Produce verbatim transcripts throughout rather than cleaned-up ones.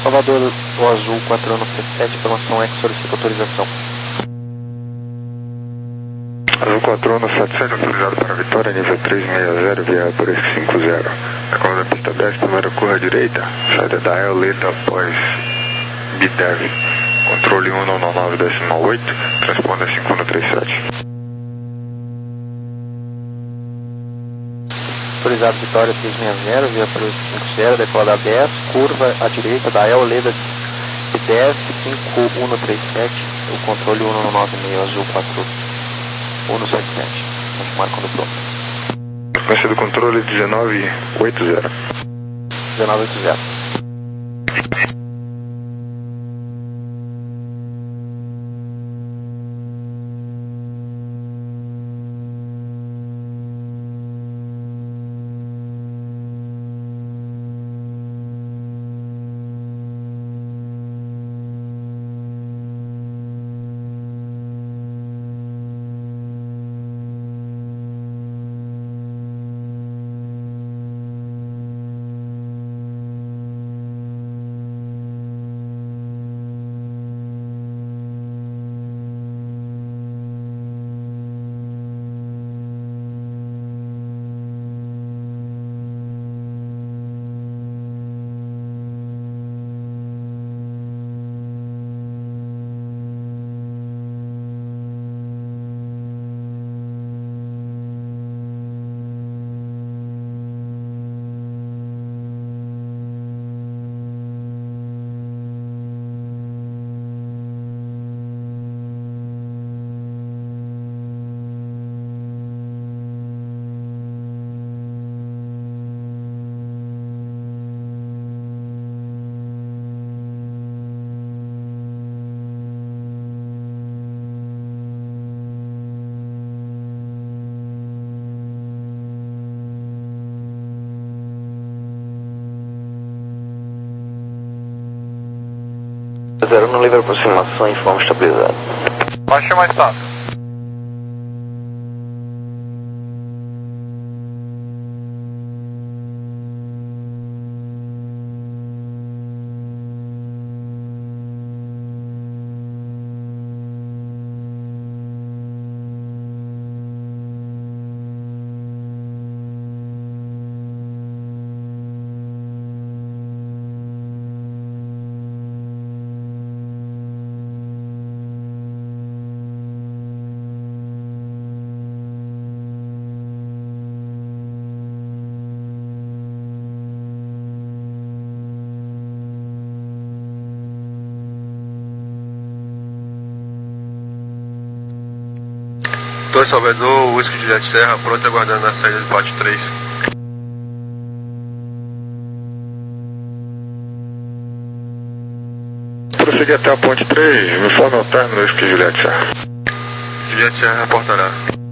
Salvador, o azul quatro um sete sete, informação X, solicita autorização. Azul quatro um sete sete, autorizado para Vitória, nível três seis zero, via por cinco zero. Decola da pista dez, primeira curva à direita, saída da Eoleta após B D E V. Controle um nove nove decimal oito, transponder cinco um três sete. Autorizado Vitória três seis zero, via por cinco zero, decola da dez, curva à direita da Eoleta B D E V cinco um três sete, o controle um nove nove azul quatro um sete sete. Confirmar quando pronto. Frequência do controle dezenove oitenta. dezenove oitenta. Zero no livre aproximação, informe estabilizado. Baixa mais fácil. Doutor Salvador, Whisky Juliette Serra, pronto aguardando na saída do pátio três. Prosseguir até a ponte três, me informe ao término Whisky Juliette Serra. Juliette Serra reportará.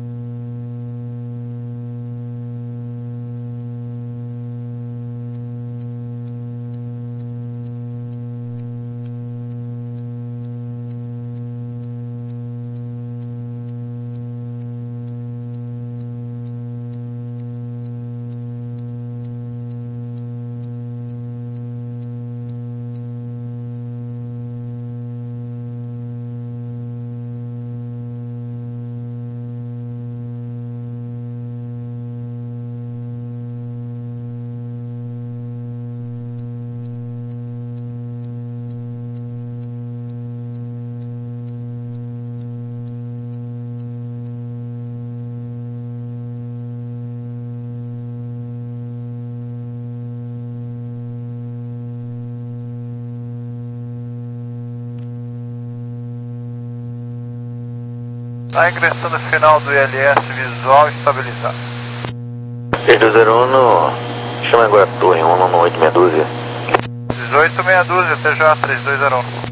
Está ingressando final do I L S visual estabilizado. três dois zero um no... chama agora a torre, um nove oito meia dúzia. dezoito meia dúzia, T J três dois zero um.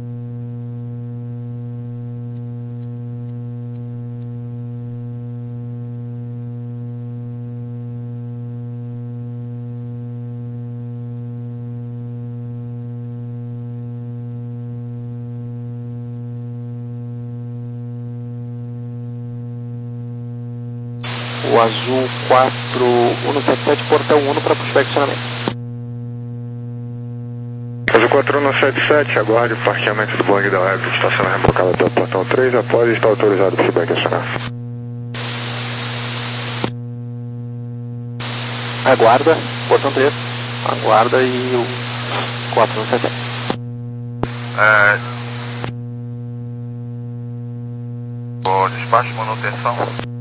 O azul quatro um sete sete, portão um para puxback de acionamento. Azul quatro um sete sete, aguarde o parqueamento do Boeing da Web, que está sendo rebocado até o portão três, após estar autorizado para o feedback acionar. Aguarda, portão três. Aguarda e o quatro um sete sete. É... O despacho de manutenção.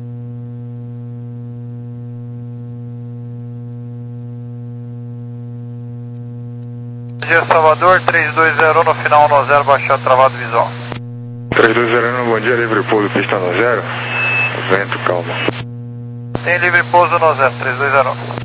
Bom dia, Salvador, três dois zero no final no zero, baixado travado visual. três dois zero um, bom dia, livre pouso, pista no zero. Vento, calma. Tem livre pouso no zero, três dois zero um.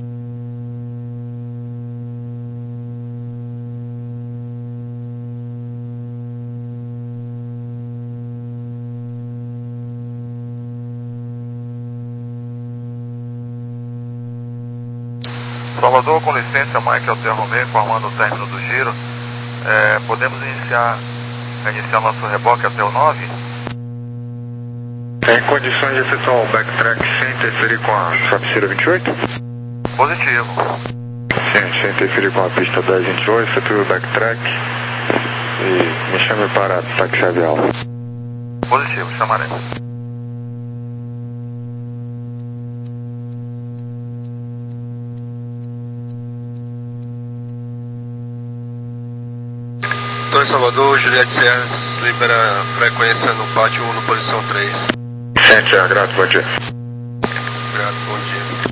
Salvador, com licença, Mike Alter Romeo, informando o término do giro. É, podemos iniciar, iniciar nosso reboque até o nove? Tem condições de efetuar o backtrack sem interferir com a cabeceira vinte e oito? Positivo. Sim, sem interferir com a pista dez vinte e oito, efetue o backtrack e me chame para táxi avial. Positivo, chamaremos. Então, em Salvador, Juliette Serra libera frequência no pátio um, no posição três. Sente, é grato, bom dia. Obrigado, bom dia.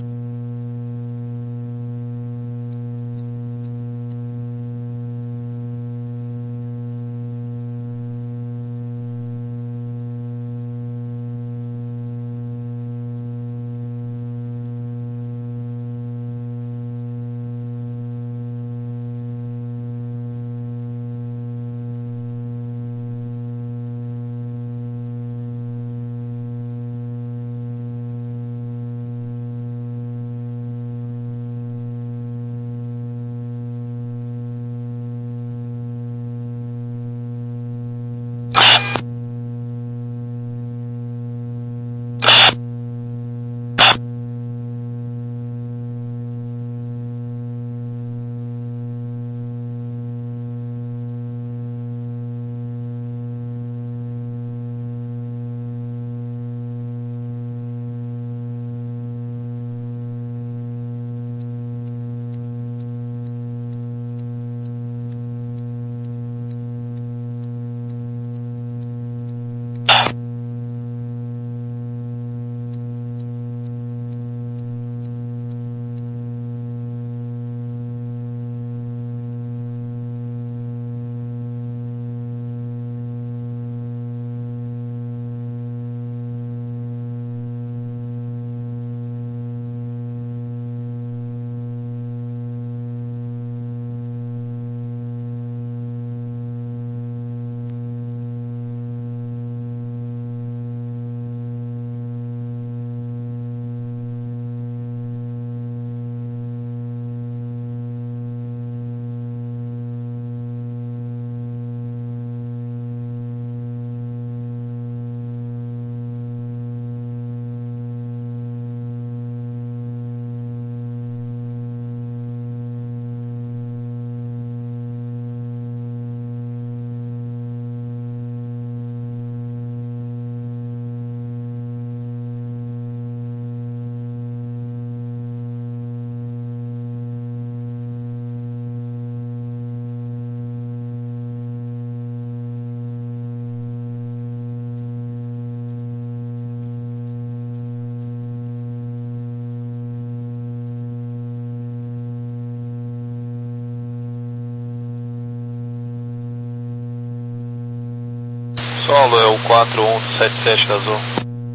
Solo é o quatro um sete sete da Azul.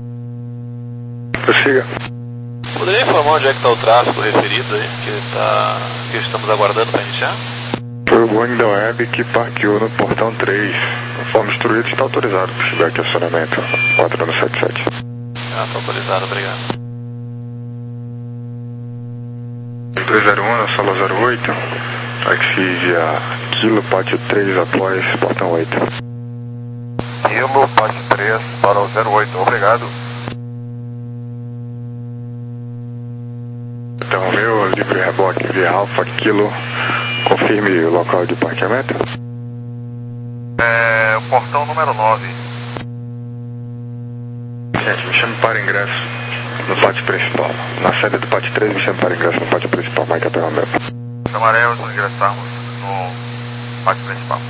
Prossiga. Poderia informar onde é que está o tráfego referido aí, que, tá, que estamos aguardando para iniciar? Foi o Boeing da Web que parqueou no portão três. Conforme instruído, está autorizado para o feedback acionamento quatro um sete sete. Ah, está autorizado, obrigado. dois zero um na sala zero oito, táxi via Kilo, pátio três, após portão oito. Kilo, pátio três para o zero oito, obrigado. Então, meu, livre reboque via Alfa Kilo, confirme o local de parqueamento. É o portão número nove. Gente, me chame para ingresso no pátio principal. Na saída do pátio três, me chame para ingresso no pátio principal, Mike Hotel Romeo. Chamaremos ingressarmos no pátio principal.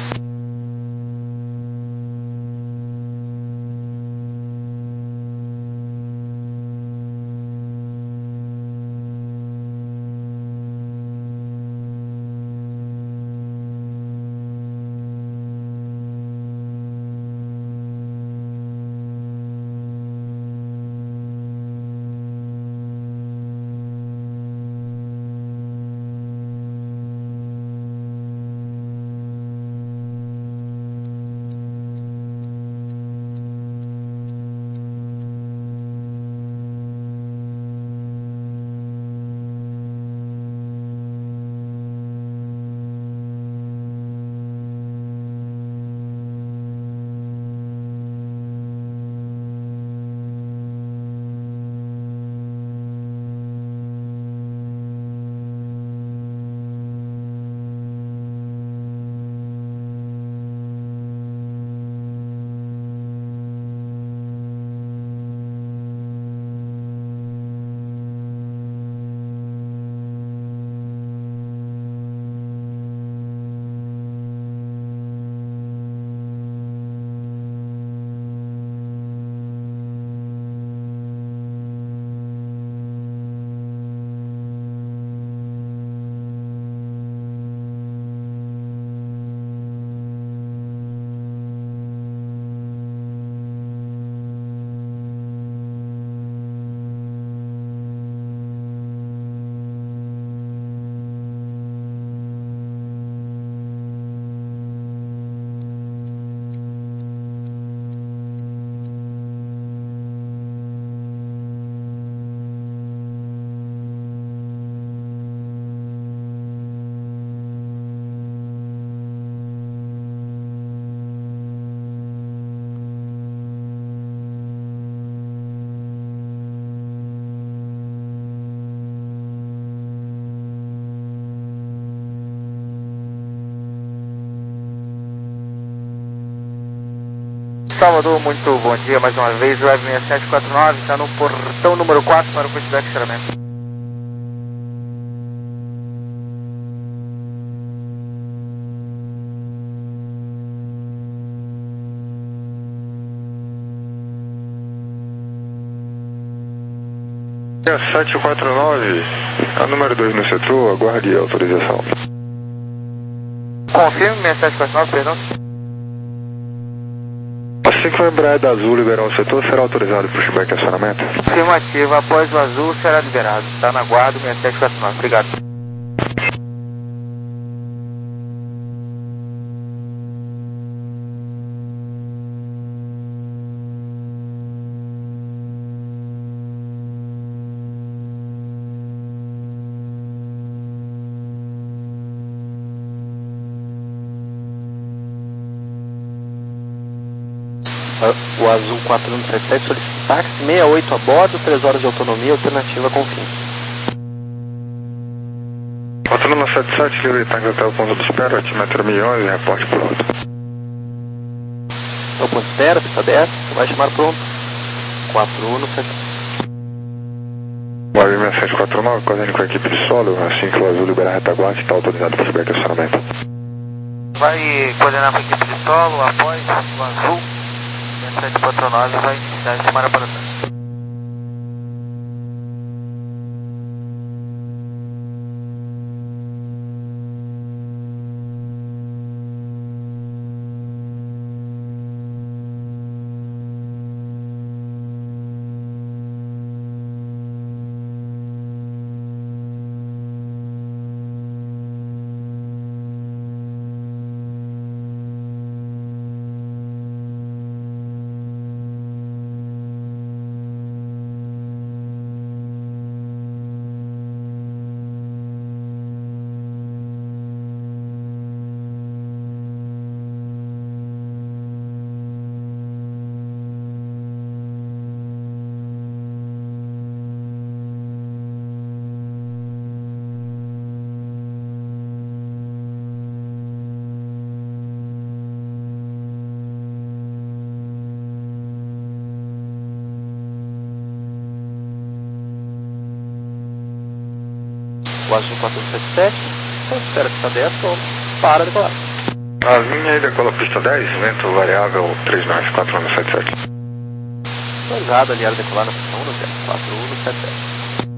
Salvador, muito bom dia mais uma vez. O Web seis sete quatro nove está no portão número quatro para o feedback de estacionamento. sete quatro nove, a número dois no setor, aguarde a autorização. Confirme seis sete quatro nove, perdão. Assim que o Embraer da Azul liberar o setor, será autorizado para o pushback de acionamento? Afirmativa, após o azul será liberado. Está na guarda, seis sete quatro nove. Obrigado. O Azul quatro um sete sete solicita táxi, sessenta e oito a bordo, três horas de autonomia, alternativa com fim. quatro um sete sete, livre tanque até o ponto de espera, altimetro mil e onze, reporte pronto. É o ponto de espera, pista dez, vai chamar pronto. quatro um sete sete. Web seis sete quatro nove, coordenando com a equipe de solo, assim que o Azul liberar a retaguarda, está autorizado para o pushback de acionamento. Vai coordenar com a equipe de solo, após o Azul. seis sete quatro nove vai iniciar a chamada para trás. o Azul quatro um sete sete, então espera pista dez, ou para de decolar. A linha aí decola pista dez, vento variável três nove quatro um sete sete. Obrigado, aliado decolar na pista um no zero quatro um sete sete.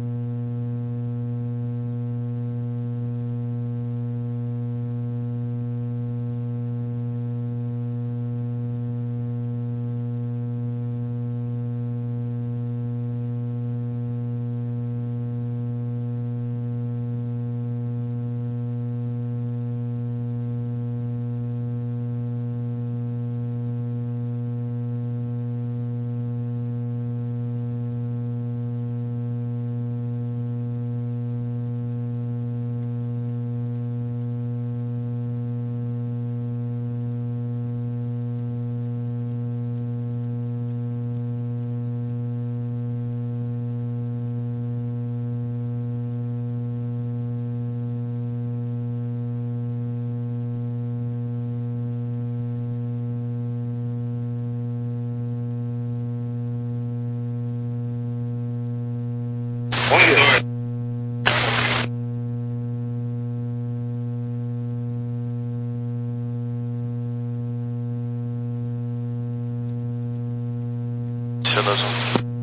Pista da Azul.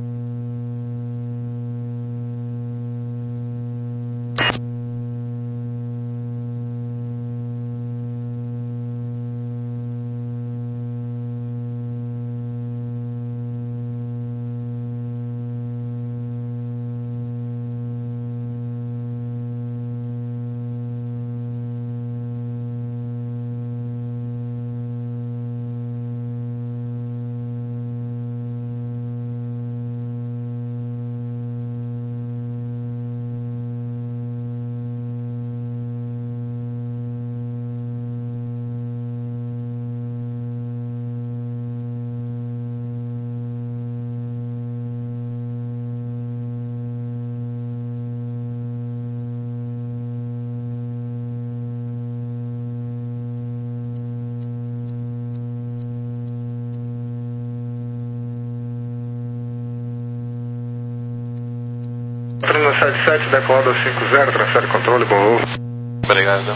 quatro um sete sete, decolado cinco zero, transfere controle, bom voo. Obrigado.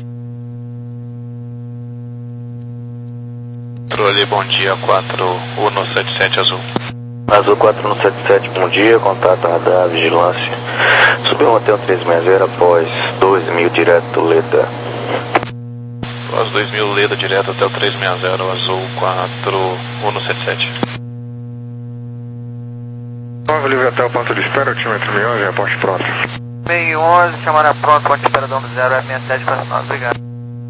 Controle, bom dia, quatro um sete sete Azul. Azul quatro um sete sete, bom dia, contato radar, vigilância. Subiu um hotel três seis zero após dois mil direto Leda. Após dois mil Leda direto até o três seis zero, Azul quatro um sete sete. nove livre até o ponto de espera, altímetro mil e onze, aporte pronto. mil e onze, chamada pronto, ponto de espera dono zero, F sessenta e sete para nós, obrigado.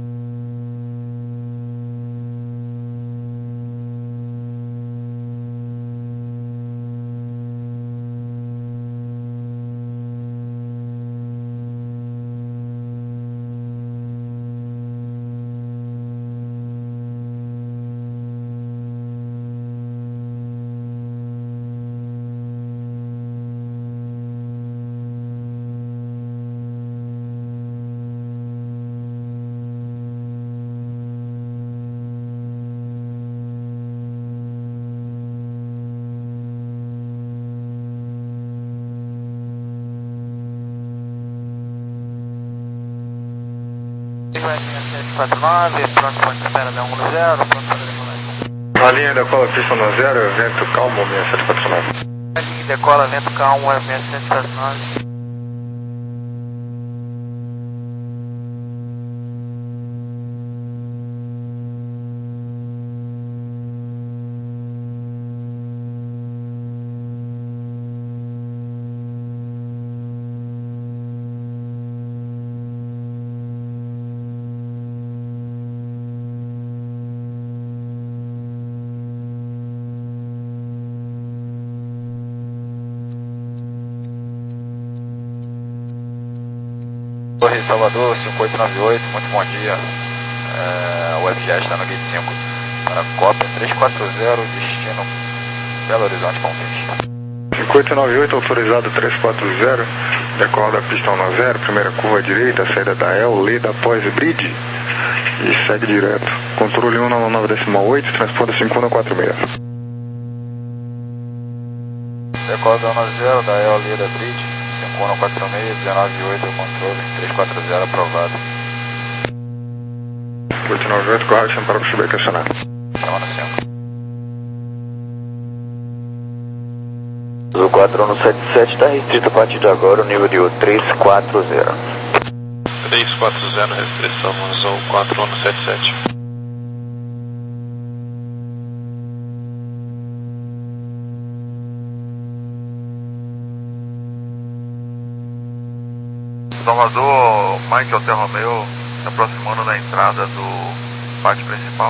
F sete quatro nove, pronto, ponto de espera da um no zero, pronto para decolar. A linha decola pista no zero, vento calmo, seis sete quatro nove. A linha decola, vento calmo, F sete quatro nove. Torre Salvador, cinco oito nove oito, muito bom dia. É, o F G está no gate cinco para a cópia três quatro zero, destino Belo Horizonte, Palmeiras. cinco oito nove oito, autorizado três quatro zero, decola da pista um no zero, primeira curva à direita, saída da El, Leda após bridge e segue direto. Controle um nove nove decimal oito, transporta cinco um quatro seis. Decola da um no zero, da El, Leda bridge, cinco um quatro seis, dezenove oito, controle, três quatro zero, aprovado. oito nove oito, correction para o Chubeca acionar. Chamando cinco. Azul quatro um sete sete está restrito a partir de agora o nível de três quatro zero. três quatro zero, restrição Azul quatro um sete sete. Salvador, Mike Hotel Romeo, se aproximando da entrada do pátio principal.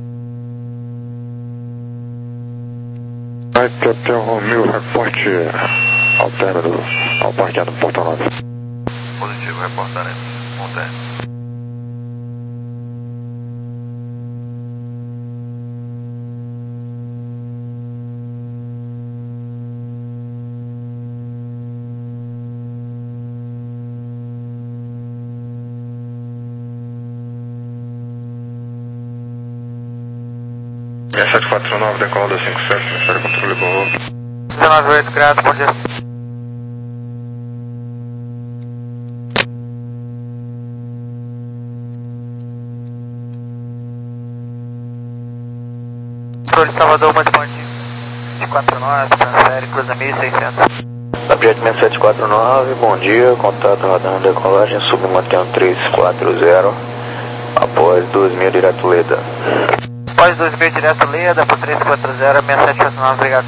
Mike Hotel Romeo, reporte ao término, ao parqueado do Portão nove. Positivo, reportaremos. Montanha. seis sete quatro nove, decola da cinco sete, ministério controle Gol. dezenove oito, graças, bom dia. Controle Salvador, muito bom dia. sete quatro nove, transfere, cruza mil e seiscentos. Objeto seis sete quatro nove, bom dia, contato rodando decolagem, submantendo três quatro zero, após dois mil direto Leda. Após dois mil direto Leda, por três quatro zero, seis sete quatro nove, obrigado.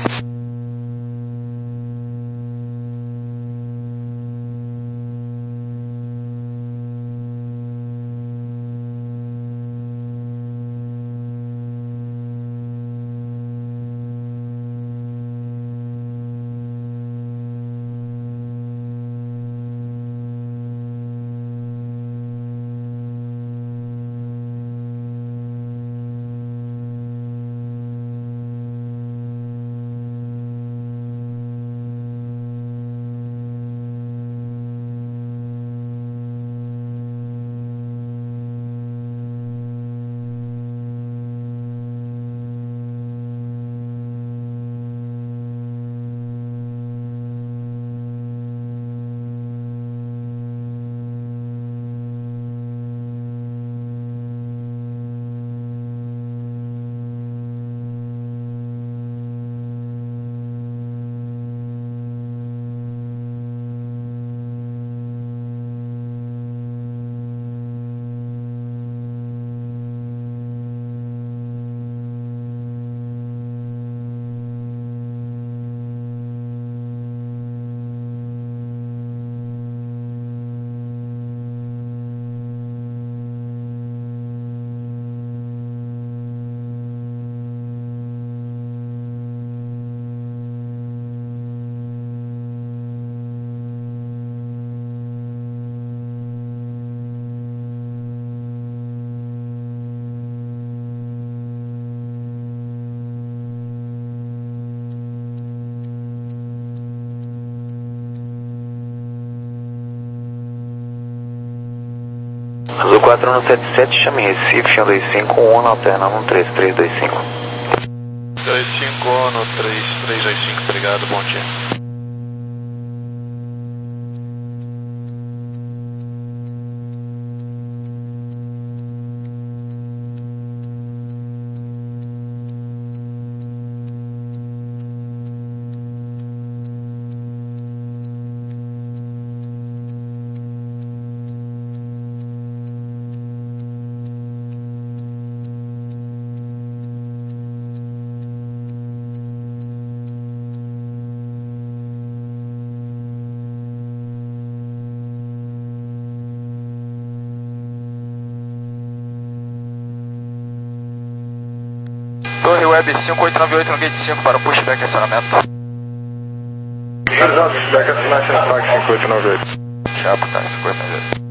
Azul quatro um sete sete, chame Recife, um dois cinco um, alternando um três três dois cinco. dois cinco no três três dois cinco, obrigado, bom dia. Torre Web cinco oito nove oito no gate cinco para o pushback acionamento. Pushback acionamento na placa cinco oito nove oito. Chapa, tá, cinco oito nove oito.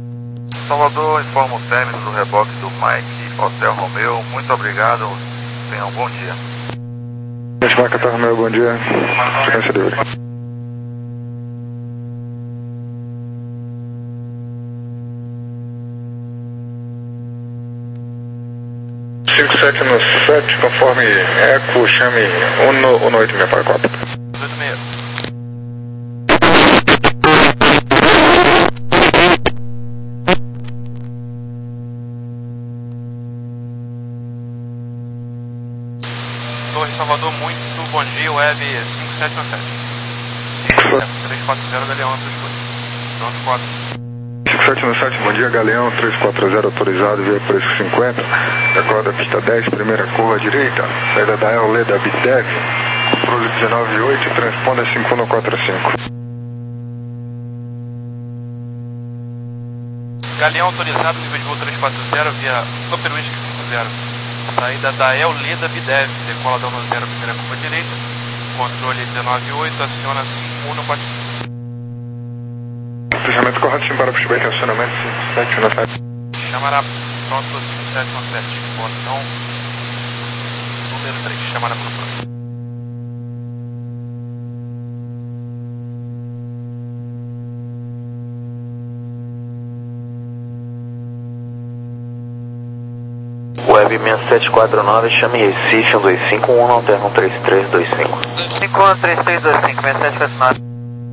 Salvador, informa o término do reboque do Mike Hotel Romeo. Muito obrigado Tenha um bom dia. Gente, marca Alfa Romeo, bom dia. Frequência livre. cinco sete no sete, conforme Eco, chame um no oito meia para a Copa. oito meia. Torre Salvador, muito bom dia, web cinco sete um sete. três quatro zero, Galeão, pronto, quatro. cinco sete no sete, bom dia, Galeão, três quatro zero autorizado, via preço cinquenta, decola da pista dez, primeira curva à direita, saída da El Leda Bitev, controle dezenove oito, transponda cinco um quatro cinco. Galeão autorizado, nível de voo três quatro zero, via Upper Whisky cinco zero. Saída da El Leda Bidev, decola da um zero, primeira curva à direita, controle dezenove oito, aciona cinco um quatro cinco. Fechamento correto, sim, para pushback, acionamento cinco sete um sete. Chamará pronto cinco sete um sete, portão número três, chamará pelo pronto. Web seis sete quatro nove, chame Recife um dois cinco um, não terra um três três dois cinco. cinco um três três dois cinco, seis sete quatro nove.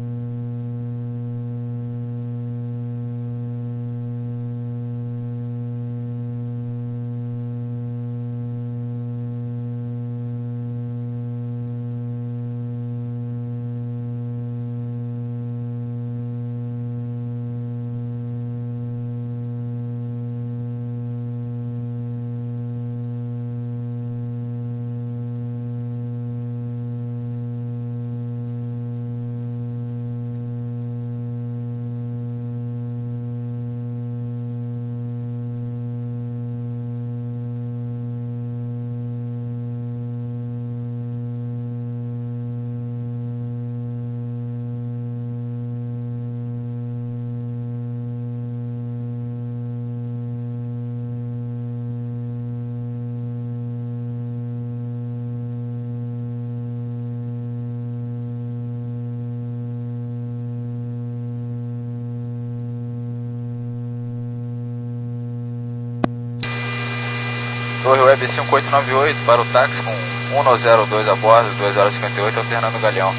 Torre Web cinco oito nove oito para o táxi com um zero dois a bordo, dois zero cinquenta e oito, alternando o Galeão.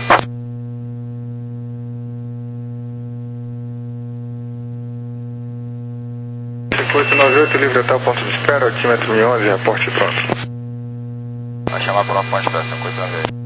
cinco oito nove oito, livre até o ponto de espera, altímetro onze, reporte pronto. Vai chamar por uma ponte para cinco oito nove oito.